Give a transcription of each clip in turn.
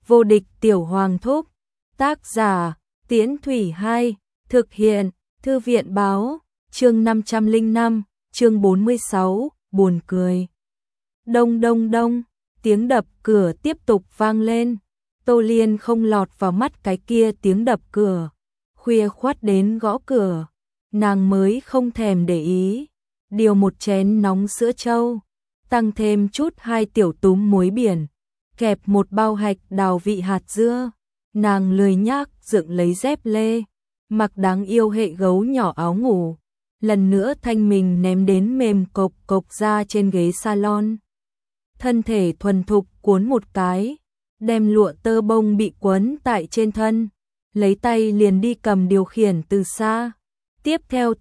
Vô địch tiểu hoàng thúc. Tác giả, Tiễn Thủy 2, thực hiện, Thư viện báo, chương 505, chương 46, buồn cười. Đông đông đông, tiếng đập cửa tiếp tục vang lên. Tô Liên không lọt vào mắt cái kia tiếng đập cửa. Khuya khoắt đến gõ cửa, nàng mới không thèm để ý. Điều một chén nóng sữa trâu, tăng thêm chút 2 tiểu túm muối biển, kẹp một bao hạch đào vị hạt dưa. Nàng lười nhác dựng lấy dép lê, mặc đáng yêu hệ gấu nhỏ áo ngủ, lần nữa thanh mình ném đến mềm cộc cộc ra trên ghế salon. Thân thể thuần thục cuốn một cái, đem lụa tơ bông bị quấn tại trên thân, lấy tay liền đi cầm điều khiển từ xa. Tiếp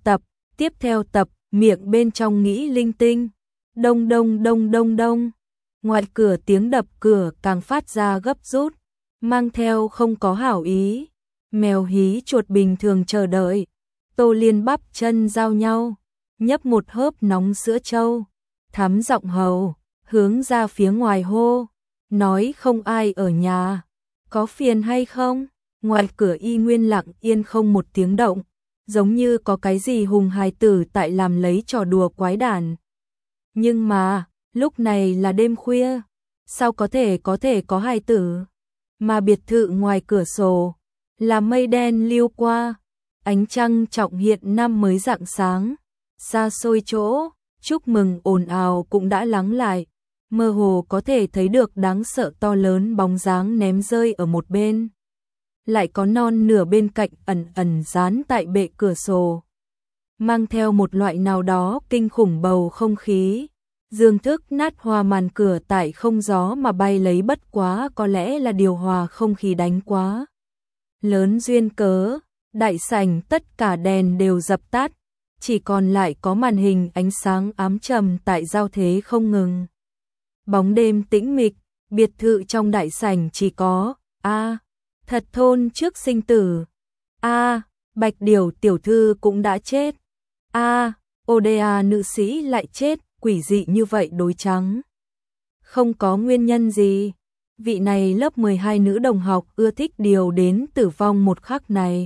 theo tập, miệng bên trong nghĩ linh tinh. Đông đông đông đông đông. Ngoài cửa tiếng đập cửa càng phát ra gấp rút, mang theo không có hảo ý. Mèo hí chuột bình thường chờ đợi. Tô Liên bắp chân giao nhau, nhấp một hớp nóng sữa trâu, thắm giọng hầu, hướng ra phía ngoài hô, nói không ai ở nhà, có phiền hay không? Ngoài cửa y nguyên lặng yên không một tiếng động, giống như có cái gì hùng hài tử tại làm lấy trò đùa quái đản. Nhưng mà, lúc này là đêm khuya, sao có thể có hài tử? Mà biệt thự ngoài cửa sổ là mây đen liêu qua, ánh trăng trọng hiện năm mới rạng sáng. Xa xôi chỗ, chúc mừng ồn ào cũng đã lắng lại, mơ hồ có thể thấy được đáng sợ to lớn bóng dáng ném rơi ở một bên. Lại có non nửa bên cạnh ẩn ẩn dán tại bệ cửa sổ, mang theo một loại nào đó kinh khủng bầu không khí. Dương thức nát hoa màn cửa tại không gió mà bay lấy, bất quá có lẽ là điều hòa không khí đánh quá lớn duyên cớ. Đại sảnh tất cả đèn đều dập tắt, chỉ còn lại có màn hình ánh sáng ám trầm tại giao thế không ngừng. Bóng đêm tĩnh mịch, biệt thự trong đại sảnh chỉ có thật thôn trước sinh tử. Bạch Điểu tiểu thư cũng đã chết. Oda nữ sĩ lại chết, quỷ dị như vậy đối trắng. Không có nguyên nhân gì. Vị này lớp 12 nữ đồng học ưa thích điều đến tử vong một khắc này.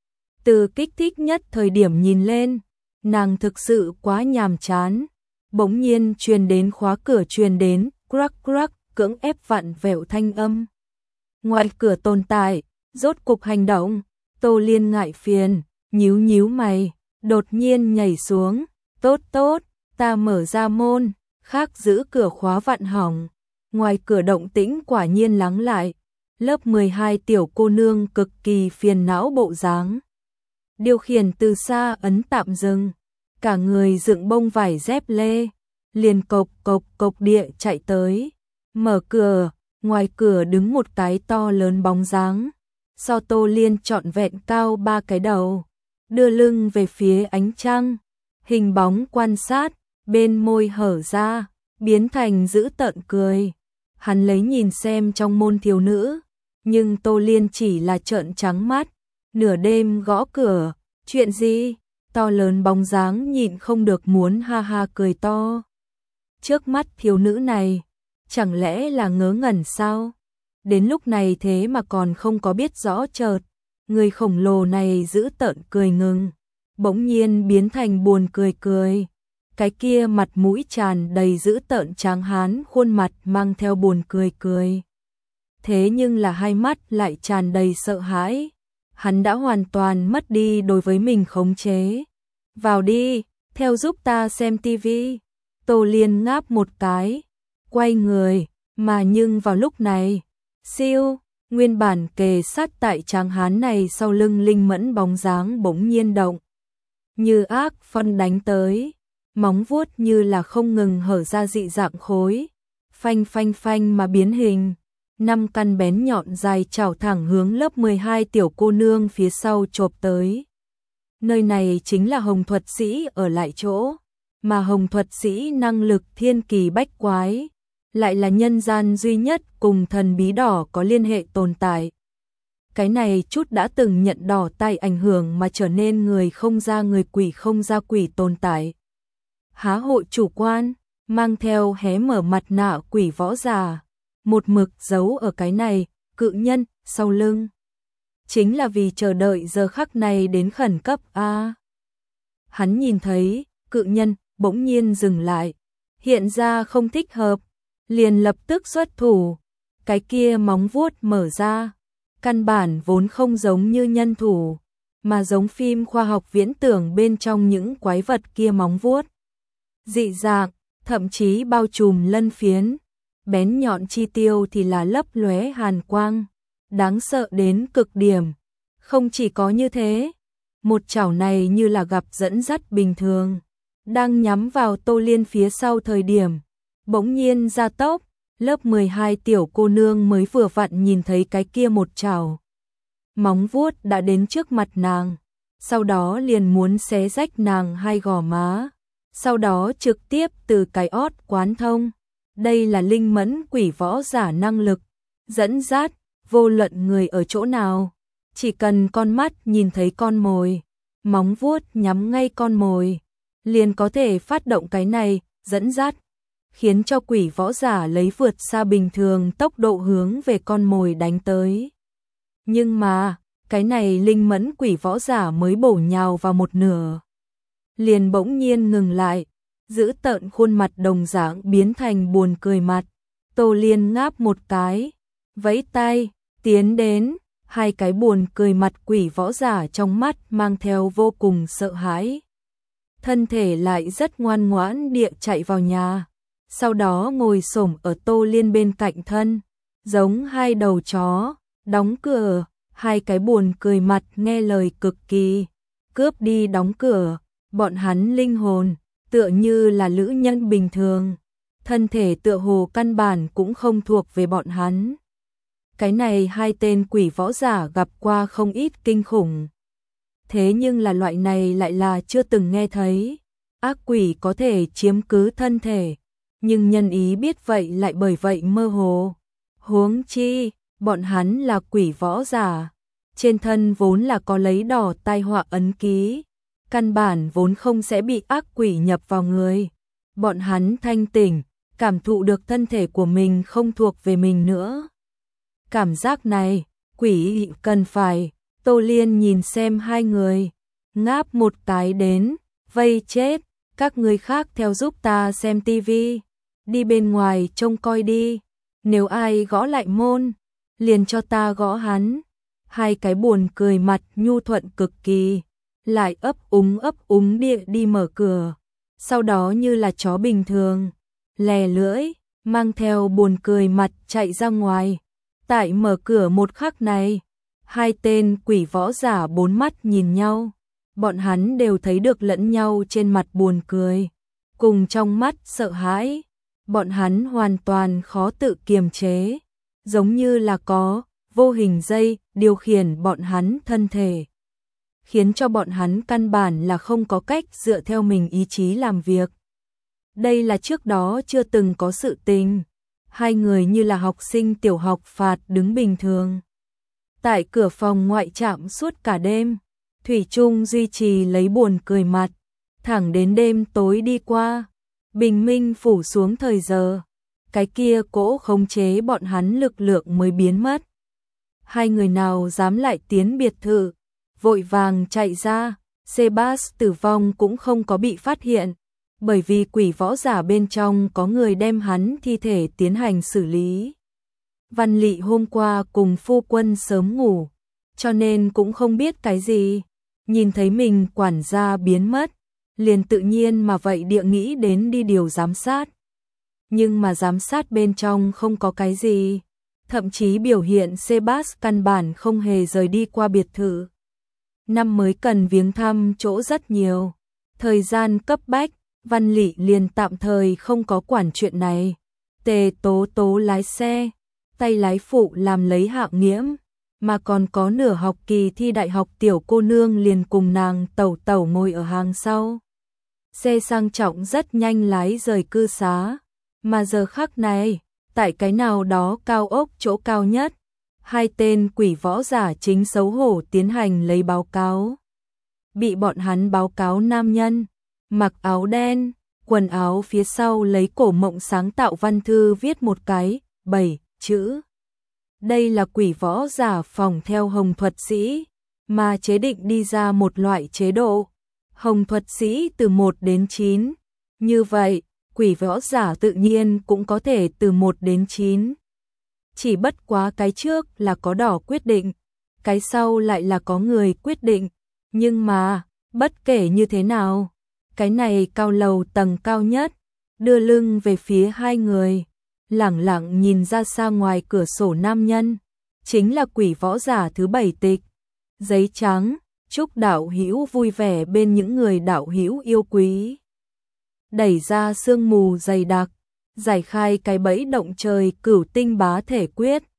Từ kích thích nhất thời điểm nhìn lên, nàng thực sự quá nhàm chán. Bỗng nhiên truyền đến khóa cửa, truyền đến crack crack, cưỡng ép vặn vẹo thanh âm. Ngoài cửa tồn tại, rốt cục hành động. Tô Liên ngại phiền, nhíu nhíu mày, đột nhiên nhảy xuống. Tốt, ta mở ra môn, khác giữ cửa khóa vặn hỏng. Ngoài cửa động tĩnh quả nhiên lắng lại. Lớp 12 tiểu cô nương cực kỳ phiền não bộ dáng. Điều khiển từ xa ấn tạm dừng, cả người dựng bông vải dép lê, liền cộc cộc địa chạy tới. Mở cửa, ngoài cửa đứng một cái to lớn bóng dáng, so Tô Liên trọn vẹn cao 3 cái đầu, đưa lưng về phía ánh trăng, hình bóng quan sát, bên môi hở ra, biến thành dữ tợn cười. Hắn lấy nhìn xem trong môn thiếu nữ, nhưng Tô Liên chỉ là trợn trắng mắt. Nửa đêm gõ cửa, chuyện gì? To lớn bóng dáng nhịn không được muốn ha ha cười to. Trước mắt thiếu nữ này, chẳng lẽ là ngớ ngẩn sao? Đến lúc này thế mà còn không có biết rõ chợt. Người khổng lồ này giữ tợn cười ngừng, bỗng nhiên biến thành buồn cười. Cái kia mặt mũi tràn đầy dữ tợn tráng hán, khuôn mặt mang theo buồn cười. Thế nhưng là hai mắt lại tràn đầy sợ hãi. Hắn đã hoàn toàn mất đi đối với mình khống chế. Vào đi, theo giúp ta xem tivi. Tô Liên ngáp một cái, quay người, mà nhưng vào lúc này, siêu, nguyên bản kề sát tại tráng hán này sau lưng linh mẫn bóng dáng bỗng nhiên động. Như ác phân đánh tới, móng vuốt như là không ngừng hở ra dị dạng khối, phanh mà biến hình. 5 căn bén nhọn dài chảo thẳng hướng lớp 12 tiểu cô nương phía sau chộp tới. Nơi này chính là Hồng thuật sĩ ở lại chỗ, mà Hồng thuật sĩ năng lực thiên kỳ bách quái, lại là nhân gian duy nhất cùng thần bí đỏ có liên hệ tồn tại. Cái này chút đã từng nhận đỏ tay ảnh hưởng mà trở nên người không ra người, quỷ không ra quỷ tồn tại. Há hội chủ quan, mang theo hé mở mặt nạ quỷ võ giả, một mực giấu ở cái này, cự nhân sau lưng. Chính là vì chờ đợi giờ khắc này đến khẩn cấp a. Hắn nhìn thấy cự nhân bỗng nhiên dừng lại, hiện ra không thích hợp, liền lập tức xuất thủ. Cái kia móng vuốt mở ra, căn bản vốn không giống như nhân thủ, mà giống phim khoa học viễn tưởng bên trong những quái vật kia móng vuốt. Dị dạng, thậm chí bao trùm lân phiến, bén nhọn chi tiêu thì là lấp lóe hàn quang, đáng sợ đến cực điểm. Không chỉ có như thế, một chảo này như là gặp dẫn dắt bình thường, đang nhắm vào Tô Liên phía sau thời điểm, bỗng nhiên ra tốc. Lớp 12 tiểu cô nương mới vừa vặn nhìn thấy cái kia một chảo. Móng vuốt đã đến trước mặt nàng, sau đó liền muốn xé rách nàng hai gò má, sau đó trực tiếp từ cái ót quán thông. Đây là linh mẫn quỷ võ giả năng lực, dẫn dắt, vô luận người ở chỗ nào. Chỉ cần con mắt nhìn thấy con mồi, móng vuốt nhắm ngay con mồi, liền có thể phát động cái này, dẫn dắt, khiến cho quỷ võ giả lấy vượt xa bình thường tốc độ hướng về con mồi đánh tới. Nhưng mà, cái này linh mẫn quỷ võ giả mới bổ nhào vào một nửa, liền bỗng nhiên ngừng lại, giữ tợn khuôn mặt đồng dạng biến thành buồn cười mặt. Tô Liên ngáp một cái, vẫy tay, tiến đến, hai cái buồn cười mặt quỷ võ giả trong mắt mang theo vô cùng sợ hãi. Thân thể lại rất ngoan ngoãn địa chạy vào nhà, sau đó ngồi xổm ở Tô Liên bên cạnh thân, giống hai đầu chó, đóng cửa. Hai cái buồn cười mặt nghe lời cực kỳ, cướp đi đóng cửa. Bọn hắn linh hồn tựa như là lữ nhân bình thường, thân thể tựa hồ căn bản cũng không thuộc về bọn hắn. Cái này hai tên quỷ võ giả gặp qua không ít kinh khủng, thế nhưng là loại này lại là chưa từng nghe thấy. Ác quỷ có thể chiếm cứ thân thể, nhưng nhân ý biết vậy lại bởi vậy mơ hồ. Huống chi, bọn hắn là quỷ võ giả, trên thân vốn là có lấy đỏ tai họa ấn ký, căn bản vốn không sẽ bị ác quỷ nhập vào người. Bọn hắn thanh tỉnh, cảm thụ được thân thể của mình không thuộc về mình nữa. Cảm giác này, quỷ cần phải. Tô Liên nhìn xem hai người, ngáp một cái đến, vây chết, các người khác theo giúp ta xem tivi, đi bên ngoài trông coi đi, nếu ai gõ lại môn, liền cho ta gõ hắn. Hai cái buồn cười mặt nhu thuận cực kỳ, lại ấp úng địa đi mở cửa, sau đó như là chó bình thường, lè lưỡi, mang theo buồn cười mặt chạy ra ngoài. Tại mở cửa một khắc này, hai tên quỷ võ giả bốn mắt nhìn nhau, bọn hắn đều thấy được lẫn nhau trên mặt buồn cười, cùng trong mắt sợ hãi, bọn hắn hoàn toàn khó tự kiềm chế, giống như là có vô hình dây điều khiển bọn hắn thân thể, khiến cho bọn hắn căn bản là không có cách dựa theo mình ý chí làm việc. Đây là trước đó chưa từng có sự tình. Hai người như là học sinh tiểu học phạt đứng bình thường. Tại cửa phòng ngoại trạm suốt cả đêm, thủy chung duy trì lấy buồn cười mặt, thẳng đến đêm tối đi qua, bình minh phủ xuống thời giờ, cái kia cỗ khống chế bọn hắn lực lượng mới biến mất. Hai người nào dám lại tiến biệt thự, vội vàng chạy ra. Sebas tử vong cũng không có bị phát hiện, bởi vì quỷ võ giả bên trong có người đem hắn thi thể tiến hành xử lý. Văn Lị hôm qua cùng phu quân sớm ngủ, cho nên cũng không biết cái gì, nhìn thấy mình quản gia biến mất, liền tự nhiên mà vậy địa nghĩ đến đi điều giám sát. Nhưng mà giám sát bên trong không có cái gì, thậm chí biểu hiện Sebas căn bản không hề rời đi qua biệt thự. Năm mới cần viếng thăm chỗ rất nhiều, thời gian cấp bách, Văn Lị liền tạm thời không có quản chuyện này. Tề Tố Tố lái xe, tay lái phụ làm lấy hạng nghiễm, mà còn có nửa học kỳ thi đại học tiểu cô nương liền cùng nàng tẩu tẩu ngồi ở hàng sau. Xe sang trọng rất nhanh lái rời cư xá, mà giờ khắc này, tại cái nào đó cao ốc chỗ cao nhất, hai tên quỷ võ giả chính xấu hổ tiến hành lấy báo cáo. Bị bọn hắn báo cáo nam nhân, mặc áo đen, quần áo phía sau lấy cổ mộng sáng tạo văn thư viết một cái, 7 chữ. Đây là quỷ võ giả phòng theo hồng thuật sĩ, mà chế định đi ra một loại chế độ. Hồng thuật sĩ từ 1 đến 9. Như vậy, quỷ võ giả tự nhiên cũng có thể từ 1 đến 9. Chỉ bất quá cái trước là có đỏ quyết định, cái sau lại là có người quyết định. Nhưng mà, bất kể như thế nào, cái này cao lầu tầng cao nhất, đưa lưng về phía hai người, lẳng lặng nhìn ra xa ngoài cửa sổ nam nhân, chính là quỷ võ giả thứ 7 Tịch. Giấy trắng, chúc đạo hữu vui vẻ bên những người đạo hữu yêu quý. Đẩy ra sương mù dày đặc, giải khai cái bẫy động trời cửu tinh bá thể quyết.